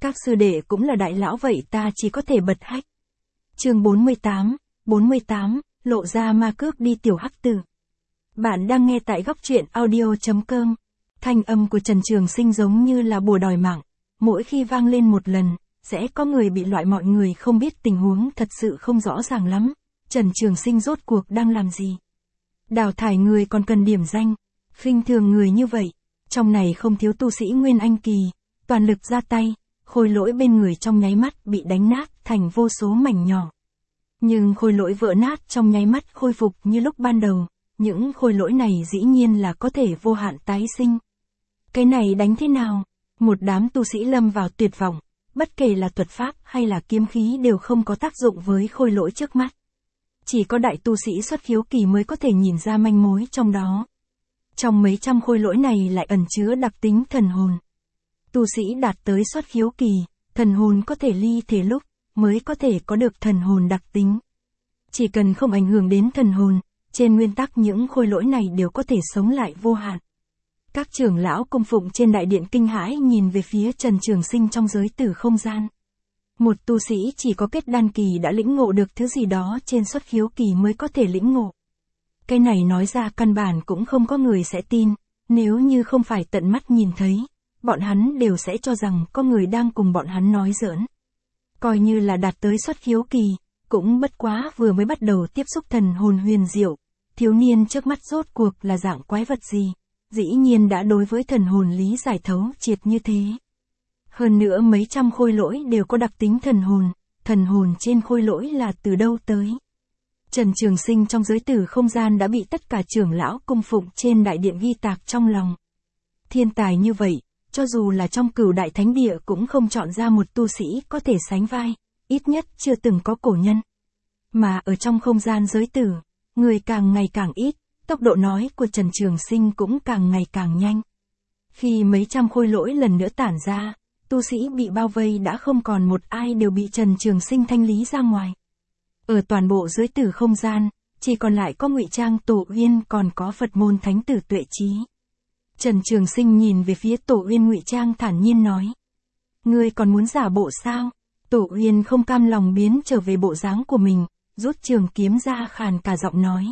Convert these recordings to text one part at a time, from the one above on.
Các sư đệ cũng là đại lão vậy ta chỉ có thể bật hách. Chương 48, lộ ra ma cước đi tiểu hắc tử. Bạn đang nghe tại góc truyện audio.com. Thanh âm của Trần Trường Sinh giống như là bùa đòi mạng, mỗi khi vang lên một lần, sẽ có người bị loại, mọi người không biết tình huống thật sự không rõ ràng lắm. Trần Trường Sinh rốt cuộc đang làm gì? Đào thải người còn cần điểm danh, khinh thường người như vậy, trong này không thiếu tu sĩ Nguyên Anh kỳ, toàn lực ra tay, khôi lỗi bên người trong nháy mắt bị đánh nát thành vô số mảnh nhỏ. Nhưng khôi lỗi vỡ nát trong nháy mắt khôi phục như lúc ban đầu, những khôi lỗi này dĩ nhiên là có thể vô hạn tái sinh. Cái này đánh thế nào? Một đám tu sĩ lâm vào tuyệt vọng, bất kể là thuật pháp hay là kiếm khí đều không có tác dụng với khôi lỗi trước mắt. Chỉ có đại tu sĩ xuất khiếu kỳ mới có thể nhìn ra manh mối trong đó. Trong mấy trăm khôi lỗi này lại ẩn chứa đặc tính thần hồn. Tu sĩ đạt tới xuất khiếu kỳ, thần hồn có thể ly thể lúc, mới có thể có được thần hồn đặc tính. Chỉ cần không ảnh hưởng đến thần hồn, trên nguyên tắc những khôi lỗi này đều có thể sống lại vô hạn. Các trưởng lão cung phụng trên đại điện kinh hãi nhìn về phía Trần Trường Sinh trong giới tử không gian. Một tu sĩ chỉ có kết đan kỳ đã lĩnh ngộ được thứ gì đó trên xuất khiếu kỳ mới có thể lĩnh ngộ. Cái này nói ra căn bản cũng không có người sẽ tin, nếu như không phải tận mắt nhìn thấy, bọn hắn đều sẽ cho rằng có người đang cùng bọn hắn nói giỡn. Coi như là đạt tới xuất khiếu kỳ, cũng bất quá vừa mới bắt đầu tiếp xúc thần hồn huyền diệu, thiếu niên trước mắt rốt cuộc là dạng quái vật gì, dĩ nhiên đã đối với thần hồn lý giải thấu triệt như thế. Hơn nữa mấy trăm khôi lỗi đều có đặc tính thần hồn trên khôi lỗi là từ đâu tới. Trần Trường Sinh trong giới tử không gian đã bị tất cả trưởng lão cung phụng trên đại điện ghi tạc trong lòng. Thiên tài như vậy, cho dù là trong Cửu Đại Thánh Địa cũng không chọn ra một tu sĩ có thể sánh vai, ít nhất chưa từng có cổ nhân. Mà ở trong không gian giới tử, người càng ngày càng ít, tốc độ nói của Trần Trường Sinh cũng càng ngày càng nhanh. Khi mấy trăm khôi lỗi lần nữa tản ra, tu sĩ bị bao vây đã không còn một ai, đều bị Trần Trường Sinh thanh lý ra ngoài. Ở toàn bộ giới tử không gian, chỉ còn lại có Ngụy Trang Tổ Uyên còn có Phật môn thánh tử Tuệ Chí. Trần Trường Sinh nhìn về phía Tổ Uyên Ngụy Trang thản nhiên nói. Ngươi còn muốn giả bộ sao? Tổ Uyên không cam lòng biến trở về bộ dáng của mình, rút trường kiếm ra khàn cả giọng nói.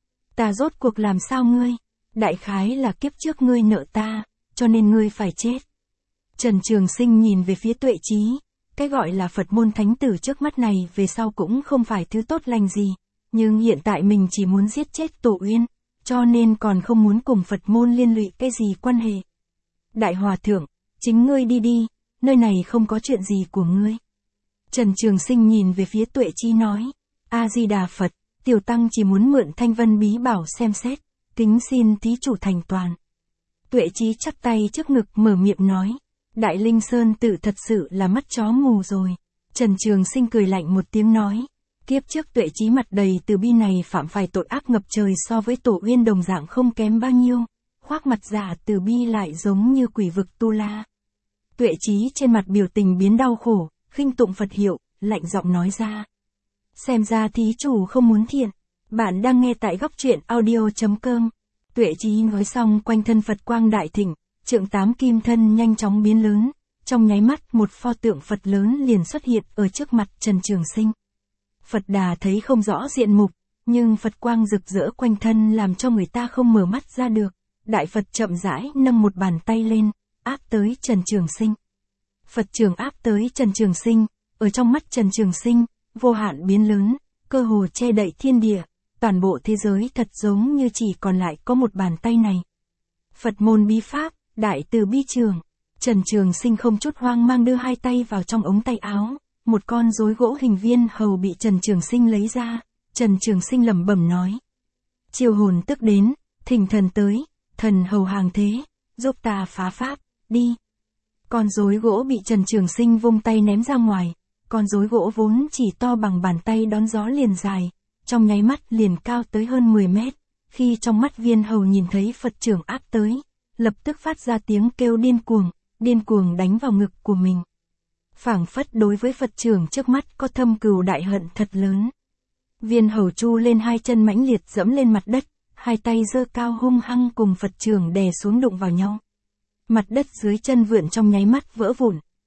Ta rốt cuộc làm sao ngươi? Đại khái là kiếp trước ngươi nợ ta, cho nên ngươi phải chết. Trần Trường Sinh nhìn về phía Tuệ Chí, cái gọi là Phật môn thánh tử trước mắt này về sau cũng không phải thứ tốt lành gì, nhưng hiện tại mình chỉ muốn giết chết Tổ Uyên, cho nên còn không muốn cùng Phật môn liên lụy cái gì quan hệ. Đại Hòa Thượng, chính ngươi đi đi, nơi này không có chuyện gì của ngươi. Trần Trường Sinh nhìn về phía Tuệ Chí nói, A-di-đà Phật, tiểu tăng chỉ muốn mượn Thanh Vân bí bảo xem xét, kính xin thí chủ thành toàn. Tuệ Chí chắp tay trước ngực mở miệng nói, Đại Linh Sơn tự thật sự là mắt chó mù rồi. Trần Trường Sinh cười lạnh một tiếng nói, kiếp trước Tuệ Chí mặt đầy từ bi này phạm phải tội ác ngập trời, so với Tổ Uyên đồng dạng không kém bao nhiêu, khoác mặt giả từ bi lại giống như quỷ vực tu la. Tuệ Chí trên mặt biểu tình biến đau khổ, khinh tụng Phật hiệu, lạnh giọng nói ra. Xem ra thí chủ không muốn thiện. Bạn đang nghe tại góc truyện audio.com. Tuệ Chí nói xong quanh thân Phật quang đại thịnh, trượng 8 kim thân nhanh chóng biến lớn, trong nháy mắt một pho tượng Phật lớn liền xuất hiện ở trước mặt Trần Trường Sinh. Phật Đà thấy không rõ diện mục, nhưng Phật quang rực rỡ quanh thân làm cho người ta không mở mắt ra được. Đại Phật chậm rãi nâng một bàn tay lên, áp tới Trần Trường Sinh. Phật trường áp tới Trần Trường Sinh, ở trong mắt Trần Trường Sinh, vô hạn biến lớn, cơ hồ che đậy thiên địa, toàn bộ thế giới thật giống như chỉ còn lại có một bàn tay này. Phật môn bí pháp, đại từ bi trường. Trần Trường Sinh không chút hoang mang đưa hai tay vào trong ống tay áo, một con rối gỗ hình viên hầu bị Trần Trường Sinh lấy ra. Trần Trường Sinh lẩm bẩm nói, chiêu hồn tức đến, thỉnh thần tới, thần hầu hàng thế, giúp ta phá pháp, đi. Con rối gỗ bị Trần Trường Sinh vung tay ném ra ngoài. Con rối gỗ vốn chỉ to bằng bàn tay đón gió liền dài, trong nháy mắt liền cao tới hơn 10 mét. Khi trong mắt viên hầu nhìn thấy Phật trưởng áp tới, lập tức phát ra tiếng kêu điên cuồng đánh vào ngực của mình. Phảng phất đối với Phật trưởng trước mắt có thâm cừu đại hận thật lớn. Viên hầu chu lên hai chân mãnh liệt dẫm lên mặt đất, hai tay giơ cao hung hăng cùng Phật trưởng đè xuống đụng vào nhau. Mặt đất dưới chân vượn trong nháy mắt vỡ vụn,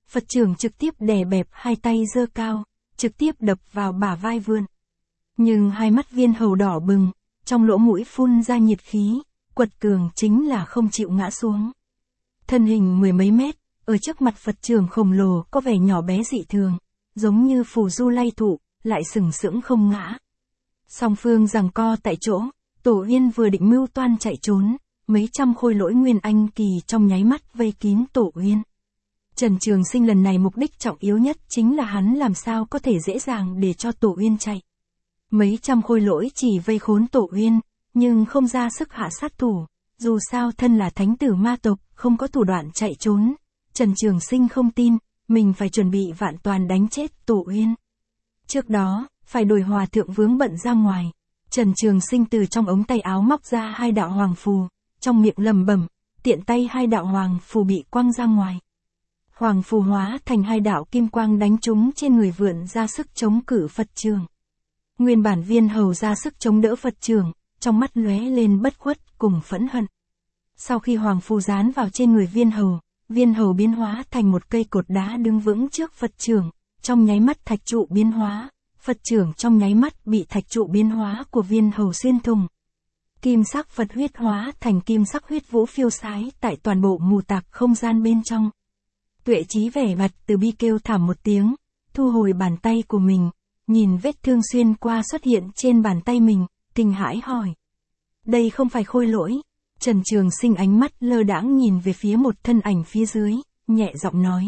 Phật trưởng trực tiếp đè bẹp, hai tay giơ cao, trực tiếp đập vào bả vai vươn. Nhưng hai mắt Viên Hầu đỏ bừng, trong lỗ mũi phun ra nhiệt khí, quật cường chính là không chịu ngã xuống. Thân hình mười mấy mét, ở trước mặt Phật trưởng khổng lồ có vẻ nhỏ bé dị thường, giống như phù du lay thụ, lại sừng sững không ngã. Song phương giằng co tại chỗ, Tổ Uyên vừa định mưu toan chạy trốn, mấy trăm khôi lỗi Nguyên Anh kỳ trong nháy mắt vây kín Tổ Uyên. Trần Trường Sinh lần này mục đích trọng yếu nhất chính là hắn làm sao có thể dễ dàng để cho Tổ Uyên chạy. Mấy trăm khôi lỗi chỉ vây khốn Tổ Uyên, nhưng không ra sức hạ sát thủ, dù sao thân là thánh tử ma tộc, không có thủ đoạn chạy trốn. Trần Trường Sinh không tin, mình phải chuẩn bị vạn toàn đánh chết Tổ Uyên. Trước đó, phải đổi hòa thượng vướng bận ra ngoài. Trần Trường Sinh từ trong ống tay áo móc ra hai đạo hoàng phù, trong miệng lẩm bẩm, tiện tay hai đạo hoàng phù bị quăng ra ngoài. Hoàng phù hóa thành hai đạo kim quang đánh trúng trên người vượn ra sức chống cự Phật trưởng. Nguyên bản Viên Hầu ra sức chống đỡ Phật trưởng, trong mắt lóe lên bất khuất cùng phẫn hận. Sau khi hoàng phù dán vào trên người Viên Hầu biến hóa thành một cây cột đá đứng vững trước Phật trưởng, trong nháy mắt thạch trụ biến hóa, Phật trưởng trong nháy mắt bị thạch trụ biến hóa của Viên Hầu xuyên thủng. Kim sắc Phật huyết hóa thành kim sắc huyết vũ phiêu sái tại toàn bộ mù tạc không gian bên trong. Tuệ Chí vẻ mặt từ bi kêu thảm một tiếng, thu hồi bàn tay của mình, nhìn vết thương xuyên qua xuất hiện trên bàn tay mình, kinh hãi hỏi. Đây không phải khôi lỗi. Trần Trường Sinh ánh mắt lơ đãng nhìn về phía một thân ảnh phía dưới, nhẹ giọng nói.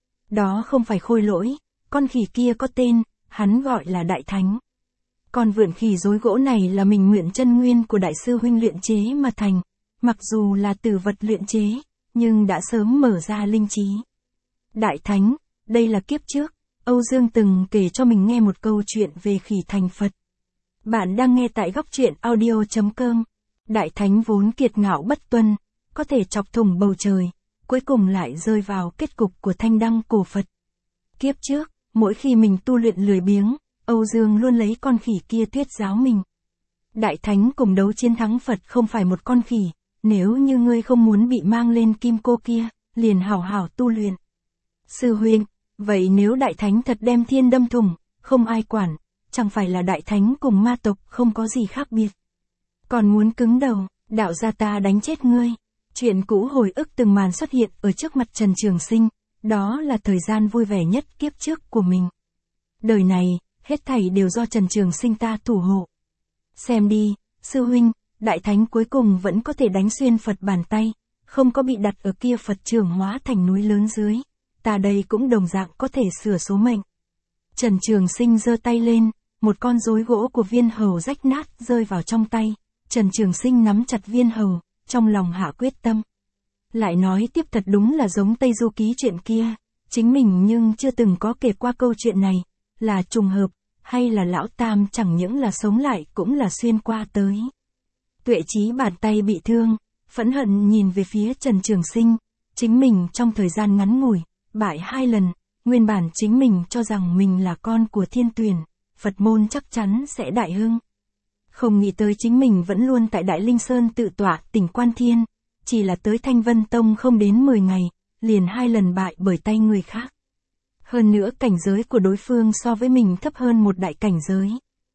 Đó không phải khôi lỗi, con khỉ kia có tên, hắn gọi là Đại Thánh. Con vượn khỉ rối gỗ này là mình mượn chân nguyên của Đại sư huynh luyện chế mà thành, mặc dù là từ vật luyện chế, nhưng đã sớm mở ra linh trí. Đại Thánh, đây là kiếp trước, Âu Dương từng kể cho mình nghe một câu chuyện về khỉ thành Phật. Bạn đang nghe tại góc truyện audio.com. Đại Thánh vốn kiệt ngạo bất tuân, có thể chọc thủng bầu trời, cuối cùng lại rơi vào kết cục của Thanh Đăng cổ Phật. Kiếp trước, mỗi khi mình tu luyện lười biếng, Âu Dương luôn lấy con khỉ kia thuyết giáo mình. Đại Thánh cùng đấu chiến thắng Phật không phải một con khỉ, nếu như ngươi không muốn bị mang lên kim cô kia, liền hảo hảo tu luyện. Sư huynh, vậy nếu Đại Thánh thật đem thiên đâm thủng, không ai quản, chẳng phải là Đại Thánh cùng ma tộc không có gì khác biệt. Còn muốn cứng đầu, đạo gia ta đánh chết ngươi. Chuyện cũ hồi ức từng màn xuất hiện ở trước mặt Trần Trường Sinh, đó là thời gian vui vẻ nhất kiếp trước của mình. Đời này, hết thảy đều do Trần Trường Sinh ta thủ hộ. Xem đi, sư huynh, Đại Thánh cuối cùng vẫn có thể đánh xuyên Phật bàn tay, không có bị đặt ở kia Phật trưởng hóa thành núi lớn dưới. Ta đây cũng đồng dạng có thể sửa số mệnh. Trần Trường Sinh giơ tay lên, một con rối gỗ của Viên Hầu rách nát rơi vào trong tay. Trần Trường Sinh nắm chặt Viên Hầu, trong lòng hạ quyết tâm. Lại nói tiếp thật đúng là giống Tây Du Ký chuyện kia, chính mình nhưng chưa từng có kể qua câu chuyện này, là trùng hợp, hay là lão tam chẳng những là sống lại cũng là xuyên qua tới. Tuệ Chí bàn tay bị thương, phẫn hận nhìn về phía Trần Trường Sinh, chính mình trong thời gian ngắn ngủi, bại 2 lần, nguyên bản chính mình cho rằng mình là con của Thiên Tuyển, Phật môn chắc chắn sẽ đại hưng. Không nghĩ tới chính mình vẫn luôn tại Đại Linh Sơn tự tọa tỉnh Quan Thiên, chỉ là tới Thanh Vân Tông không đến 10 ngày, liền 2 lần bại bởi tay người khác. Hơn nữa cảnh giới của đối phương so với mình thấp hơn một đại cảnh giới.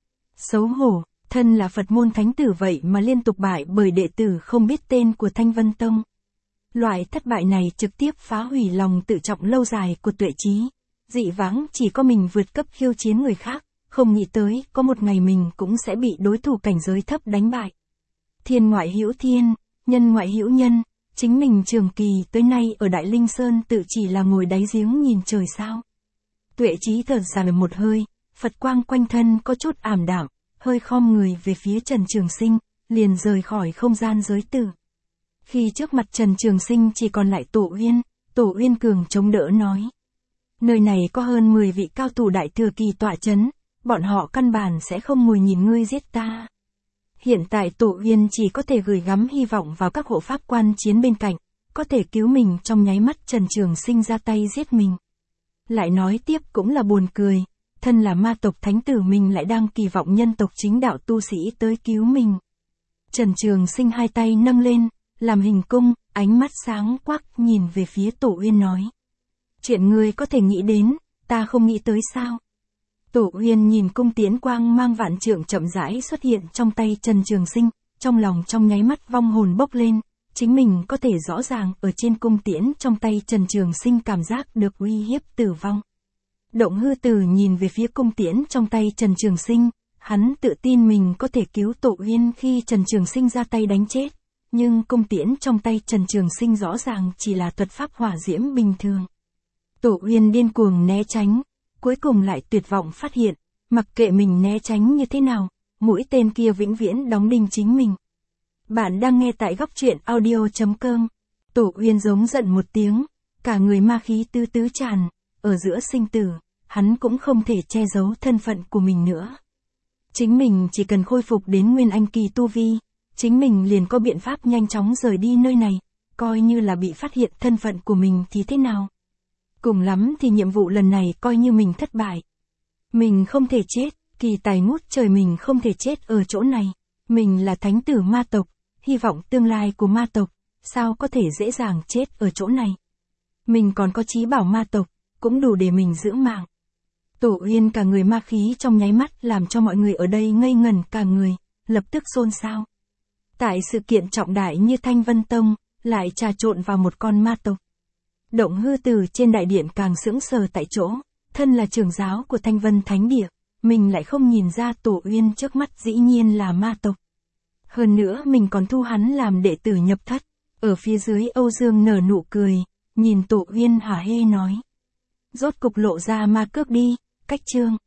Xấu hổ, thân là Phật môn thánh tử vậy mà liên tục bại bởi đệ tử không biết tên của Thanh Vân Tông. Loại thất bại này trực tiếp phá hủy lòng tự trọng lâu dài của Tuệ Chí. Dị vãng chỉ có mình vượt cấp khiêu chiến người khác, không nghĩ tới có một ngày mình cũng sẽ bị đối thủ cảnh giới thấp đánh bại. Thiên ngoại hữu thiên, nhân ngoại hữu nhân, chính mình trường kỳ tới nay ở Đại Linh Sơn tự chỉ là ngồi đáy giếng nhìn trời sao. Tuệ Chí thở dài một hơi, Phật quang quanh thân có chút ảm đạm, hơi khom người về phía Trần Trường Sinh, liền rời khỏi không gian giới tử. Khi trước mặt Trần Trường Sinh chỉ còn lại Tổ Uyên cường chống đỡ nói. Nơi này có hơn 10 vị cao thủ đại thừa kỳ tọa chấn, bọn họ căn bản sẽ không ngồi nhìn ngươi giết ta. Hiện tại Tổ Uyên chỉ có thể gửi gắm hy vọng vào các hộ pháp quan chiến bên cạnh, có thể cứu mình trong nháy mắt Trần Trường Sinh ra tay giết mình. Lại nói tiếp cũng là buồn cười, thân là ma tộc thánh tử mình lại đang kỳ vọng nhân tộc chính đạo tu sĩ tới cứu mình. Trần Trường Sinh hai tay nâng lên, làm hình cung, ánh mắt sáng quắc nhìn về phía Tổ Uyên nói. Chuyện ngươi có thể nghĩ đến, ta không nghĩ tới sao? Tổ Uyên nhìn cung tiễn quang mang vạn trượng chậm rãi xuất hiện trong tay Trần Trường Sinh, trong lòng trong nháy mắt vong hồn bốc lên, chính mình có thể rõ ràng ở trên cung tiễn trong tay Trần Trường Sinh cảm giác được uy hiếp tử vong. Động Hư Tử nhìn về phía cung tiễn trong tay Trần Trường Sinh, hắn tự tin mình có thể cứu Tổ Uyên khi Trần Trường Sinh ra tay đánh chết, nhưng cung tiễn trong tay Trần Trường Sinh rõ ràng chỉ là thuật pháp hỏa diễm bình thường. Tổ Uyên điên cuồng né tránh, cuối cùng lại tuyệt vọng phát hiện, mặc kệ mình né tránh như thế nào, mũi tên kia vĩnh viễn đóng đinh chính mình. Bạn đang nghe tại góc truyện audio.com. Tổ Uyên giống giận một tiếng, cả người ma khí tứ tứ tràn, ở giữa sinh tử, hắn cũng không thể che giấu thân phận của mình nữa. Chính mình chỉ cần khôi phục đến Nguyên Anh kỳ tu vi, chính mình liền có biện pháp nhanh chóng rời đi nơi này, coi như là bị phát hiện thân phận của mình thì thế nào. Cùng lắm thì nhiệm vụ lần này coi như mình thất bại. Mình không thể chết, kỳ tài ngút trời mình không thể chết ở chỗ này. Mình là thánh tử ma tộc, hy vọng tương lai của ma tộc, sao có thể dễ dàng chết ở chỗ này. Mình còn có chí bảo ma tộc, cũng đủ để mình giữ mạng. Tổ Uyên cả người ma khí trong nháy mắt làm cho mọi người ở đây ngây ngẩn cả người, lập tức xôn xao. Tại sự kiện trọng đại như Thanh Vân Tông, lại trà trộn vào một con ma tộc. Động Hư Tử trên đại điện càng sững sờ tại chỗ, thân là trưởng giáo của Thanh Vân Thánh Địa, mình lại không nhìn ra Tổ Uyên trước mắt dĩ nhiên là ma tộc. Hơn nữa mình còn thu hắn làm đệ tử nhập thất. Ở phía dưới Âu Dương nở nụ cười, nhìn Tổ Uyên hả hê nói. Rốt cục lộ ra ma cước đi, cách chương.